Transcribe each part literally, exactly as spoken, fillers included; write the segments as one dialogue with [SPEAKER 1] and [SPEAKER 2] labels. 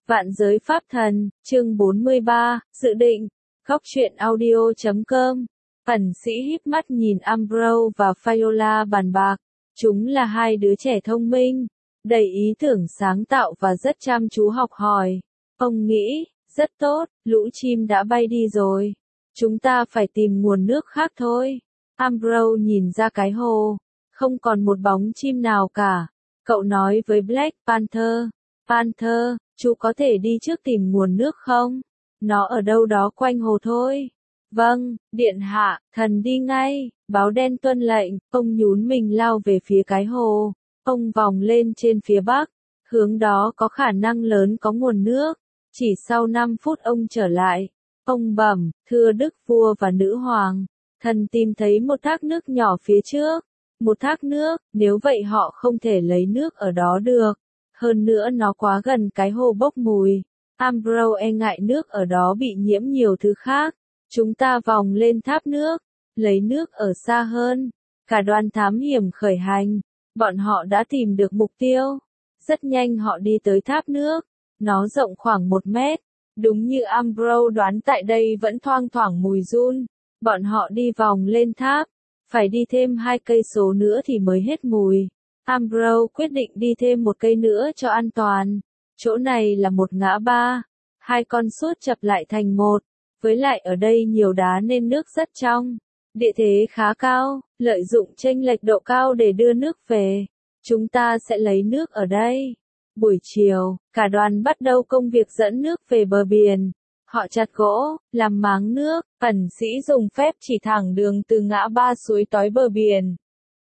[SPEAKER 1] Vạn giới pháp thần, chương bốn mươi ba, dự định, góc truyện audio chấm com. Ẩn sĩ híp mắt nhìn Ambrose và Viola bàn bạc. Chúng là hai đứa trẻ thông minh, đầy ý tưởng sáng tạo và rất chăm chú học hỏi. Ông nghĩ, rất tốt, lũ chim đã bay đi rồi. Chúng ta phải tìm nguồn nước khác thôi. Ambrose nhìn ra cái hồ, không còn một bóng chim nào cả. Cậu nói với Black Panther, Panther, chú có thể đi trước tìm nguồn nước không? Nó ở đâu đó quanh hồ thôi. Vâng, điện hạ, thần đi ngay. Báo đen tuân lệnh, ông nhún mình lao về phía cái hồ. Ông vòng lên trên phía bắc, hướng đó có khả năng lớn có nguồn nước. Chỉ sau năm phút ông trở lại. Ông bẩm, thưa đức vua và nữ hoàng, thần tìm thấy một thác nước nhỏ phía trước. Một thác nước, nếu vậy họ không thể lấy nước ở đó được. Hơn nữa nó quá gần cái hồ bốc mùi. Ambrose e ngại nước ở đó bị nhiễm nhiều thứ khác. Chúng ta vòng lên tháp nước, lấy nước ở xa hơn. Cả đoàn thám hiểm khởi hành. Bọn họ đã tìm được mục tiêu. Rất nhanh họ đi tới tháp nước. Nó rộng khoảng một mét. Đúng như Ambrose đoán, tại đây vẫn thoang thoảng mùi giun. Bọn họ đi vòng lên tháp. Phải đi thêm hai cây số nữa thì mới hết mùi. Ambrose quyết định đi thêm một cây nữa cho an toàn. Chỗ này là một ngã ba. Hai con suốt chập lại thành một. Với lại ở đây nhiều đá nên nước rất trong. Địa thế khá cao, lợi dụng chênh lệch độ cao để đưa nước về. Chúng ta sẽ lấy nước ở đây. Buổi chiều, cả đoàn bắt đầu công việc dẫn nước về bờ biển. Họ chặt gỗ, làm máng nước. Ẩn sĩ dùng phép chỉ thẳng đường từ ngã ba suối tới bờ biển.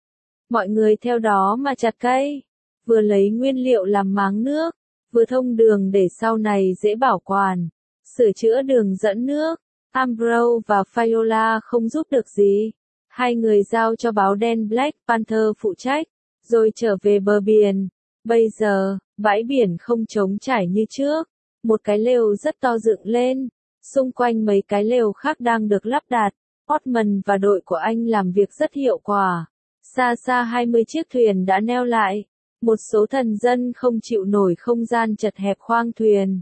[SPEAKER 1] Mọi người theo đó mà chặt cây, vừa lấy nguyên liệu làm máng nước, vừa thông đường để sau này dễ bảo quản, sửa chữa đường dẫn nước. Ambrose và Viola không giúp được gì. Hai người giao cho báo đen Black Panther phụ trách, rồi trở về bờ biển. Bây giờ, bãi biển không trống trải như trước. Một cái lều rất to dựng lên. Xung quanh mấy cái lều khác đang được lắp đặt. Osmond và đội của anh làm việc rất hiệu quả. Xa xa hai mươi chiếc thuyền đã neo lại. Một số thần dân không chịu nổi không gian chật hẹp khoang thuyền.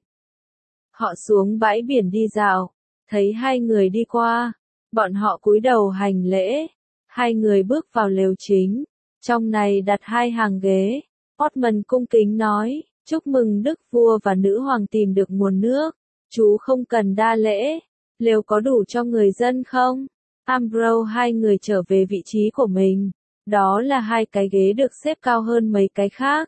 [SPEAKER 1] Họ xuống bãi biển đi dạo. Thấy hai người đi qua. Bọn họ cúi đầu hành lễ. Hai người bước vào lều chính. Trong này đặt hai hàng ghế. Osmond cung kính nói, chúc mừng đức vua và nữ hoàng tìm được nguồn nước. Chú không cần đa lễ. Lều có đủ cho người dân không? Ambrose hai người trở về vị trí của mình. Đó là hai cái ghế được xếp cao hơn mấy cái khác.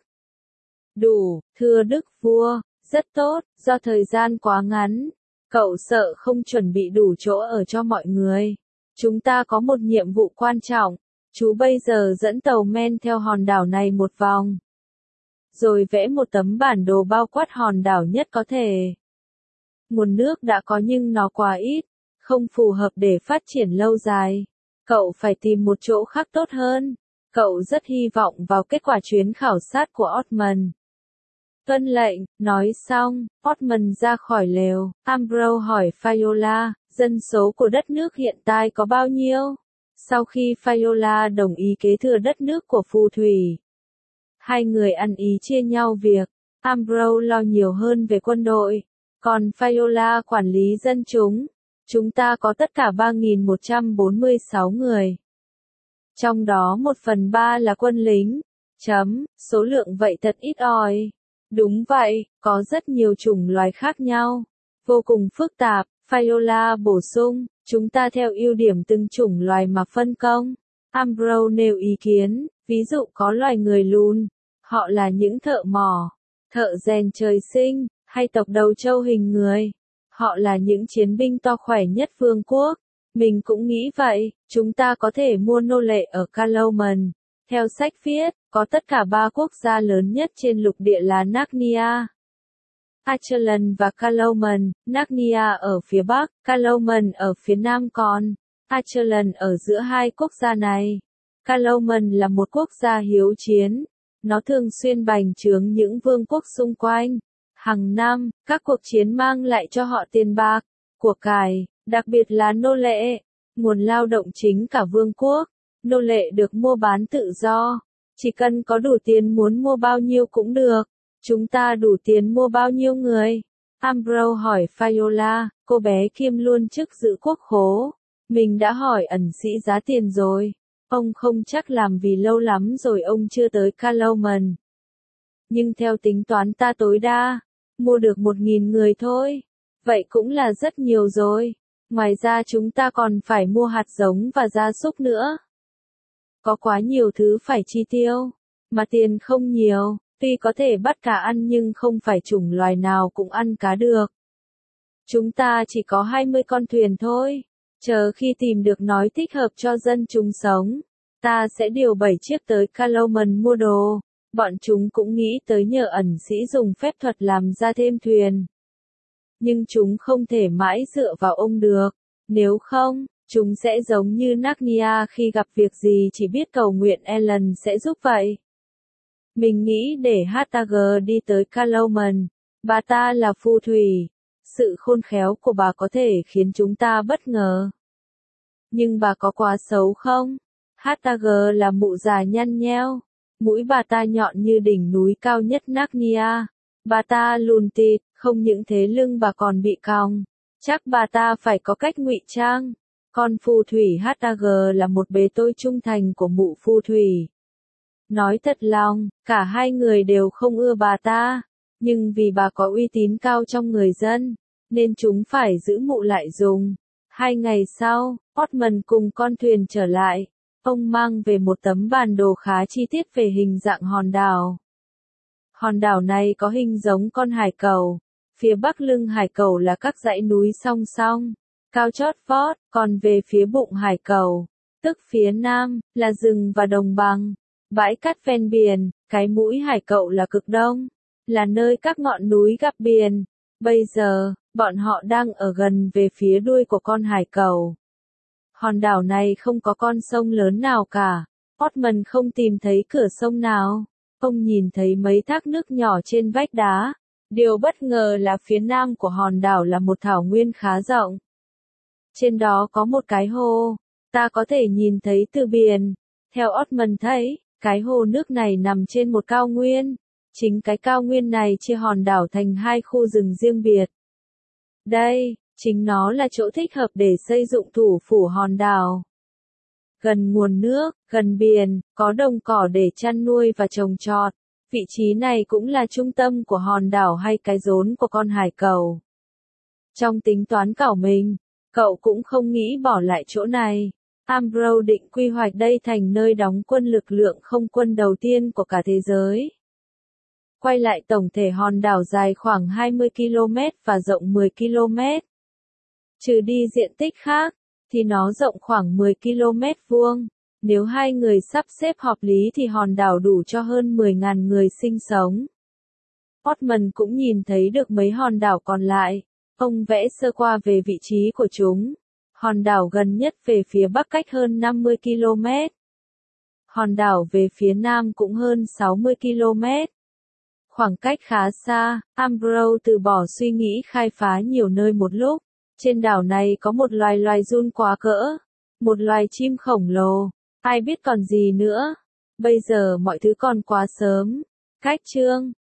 [SPEAKER 1] Đủ, thưa đức vua, rất tốt, do thời gian quá ngắn. Cậu sợ không chuẩn bị đủ chỗ ở cho mọi người. Chúng ta có một nhiệm vụ quan trọng. Chú bây giờ dẫn tàu men theo hòn đảo này một vòng. Rồi vẽ một tấm bản đồ bao quát hòn đảo nhất có thể. Nguồn nước đã có nhưng nó quá ít, không phù hợp để phát triển lâu dài. Cậu phải tìm một chỗ khác tốt hơn. Cậu rất hy vọng vào kết quả chuyến khảo sát của Osmond. Tuân lệnh, nói xong, Osmond ra khỏi lều. Ambrose hỏi Viola, dân số của đất nước hiện tại có bao nhiêu? Sau khi Viola đồng ý kế thừa đất nước của phù thủy, hai người ăn ý chia nhau việc. Ambrose lo nhiều hơn về quân đội, còn Viola quản lý dân chúng. Chúng ta có tất cả ba nghìn một trăm bốn mươi sáu người. Trong đó một phần ba là quân lính. Chấm, số lượng vậy thật ít ỏi. Đúng vậy, có rất nhiều chủng loài khác nhau. Vô cùng phức tạp, Viola bổ sung, chúng ta theo ưu điểm từng chủng loài mà phân công. Ambrose nêu ý kiến, ví dụ có loài người lùn. Họ là những thợ mỏ, thợ rèn trời sinh, hay tộc đầu trâu hình người. Họ là những chiến binh to khỏe nhất vương quốc. Mình cũng nghĩ vậy, chúng ta có thể mua nô lệ ở Caloman. Theo sách viết, có tất cả ba quốc gia lớn nhất trên lục địa là Narnia, Acheron và Caloman. Narnia ở phía bắc, Caloman ở phía nam, còn Acheron ở giữa hai quốc gia này. Caloman là một quốc gia hiếu chiến. Nó thường xuyên bành trướng những vương quốc xung quanh. Hàng năm, các cuộc chiến mang lại cho họ tiền bạc, của cải, đặc biệt là nô lệ, nguồn lao động chính cả vương quốc. Nô lệ được mua bán tự do, chỉ cần có đủ tiền muốn mua bao nhiêu cũng được. Chúng ta đủ tiền mua bao nhiêu người? Ambrose hỏi Viola, cô bé kiêm luôn chức giữ quốc khố. Mình đã hỏi ẩn sĩ giá tiền rồi. Ông không chắc làm vì lâu lắm rồi ông chưa tới Caloman. Nhưng theo tính toán ta tối đa, mua được một nghìn người thôi. Vậy cũng là rất nhiều rồi. Ngoài ra chúng ta còn phải mua hạt giống và gia súc nữa. Có quá nhiều thứ phải chi tiêu, mà tiền không nhiều. Tuy có thể bắt cá ăn nhưng không phải chủng loài nào cũng ăn cá được. Chúng ta chỉ có hai mươi con thuyền thôi. Chờ khi tìm được nói thích hợp cho dân chúng sống, ta sẽ điều bảy chiếc tới Caloman mua đồ. Bọn chúng cũng nghĩ tới nhờ ẩn sĩ dùng phép thuật làm ra thêm thuyền. Nhưng chúng không thể mãi dựa vào ông được. Nếu không, chúng sẽ giống như Narnia khi gặp việc gì chỉ biết cầu nguyện Ellen sẽ giúp vậy. Mình nghĩ để Hattag đi tới Caloman. Bà ta là phù thủy. Sự khôn khéo của bà có thể khiến chúng ta bất ngờ. Nhưng bà có quá xấu không? Hattag là mụ già nhăn nheo. Mũi bà ta nhọn như đỉnh núi cao nhất Narnia. Bà ta lùn tịt, không những thế lưng bà còn bị cong. Chắc bà ta phải có cách ngụy trang. Con phù thủy Hattag là một bề tôi trung thành của mụ phù thủy. Nói thật lòng, cả hai người đều không ưa bà ta. Nhưng vì bà có uy tín cao trong người dân, nên chúng phải giữ mụ lại dùng. Hai ngày sau, Portman cùng con thuyền trở lại. Ông mang về một tấm bản đồ khá chi tiết về hình dạng hòn đảo. Hòn đảo này có hình giống con hải cẩu. Phía bắc lưng hải cẩu là các dãy núi song song, cao chót vót, còn về phía bụng hải cẩu, tức phía nam, là rừng và đồng bằng. Bãi cát ven biển, cái mũi hải cẩu là cực đông, là nơi các ngọn núi gặp biển. Bây giờ, bọn họ đang ở gần về phía đuôi của con hải cẩu. Hòn đảo này không có con sông lớn nào cả. Portman không tìm thấy cửa sông nào. Ông nhìn thấy mấy thác nước nhỏ trên vách đá. Điều bất ngờ là phía nam của hòn đảo là một thảo nguyên khá rộng. Trên đó có một cái hồ. Ta có thể nhìn thấy từ biển. Theo Portman thấy, cái hồ nước này nằm trên một cao nguyên. Chính cái cao nguyên này chia hòn đảo thành hai khu rừng riêng biệt. Đây, chính nó là chỗ thích hợp để xây dựng thủ phủ hòn đảo. Gần nguồn nước, gần biển, có đồng cỏ để chăn nuôi và trồng trọt. Vị trí này cũng là trung tâm của hòn đảo hay cái rốn của con hải cẩu. Trong tính toán cảo mình, cậu cũng không nghĩ bỏ lại chỗ này. Ambrose định quy hoạch đây thành nơi đóng quân lực lượng không quân đầu tiên của cả thế giới. Quay lại tổng thể hòn đảo dài khoảng hai mươi ki lô mét và rộng mười ki lô mét. Trừ đi diện tích khác, thì nó rộng khoảng mười ki lô mét vuông. Nếu hai người sắp xếp hợp lý thì hòn đảo đủ cho hơn mười nghìn người sinh sống. Portman cũng nhìn thấy được mấy hòn đảo còn lại. Ông vẽ sơ qua về vị trí của chúng. Hòn đảo gần nhất về phía bắc cách hơn năm mươi ki lô mét. Hòn đảo về phía nam cũng hơn sáu mươi ki lô mét. Khoảng cách khá xa, Ambrose từ bỏ suy nghĩ khai phá nhiều nơi một lúc. Trên đảo này có một loài loài giun quá cỡ. Một loài chim khổng lồ. Ai biết còn gì nữa. Bây giờ mọi thứ còn quá sớm. Cách chương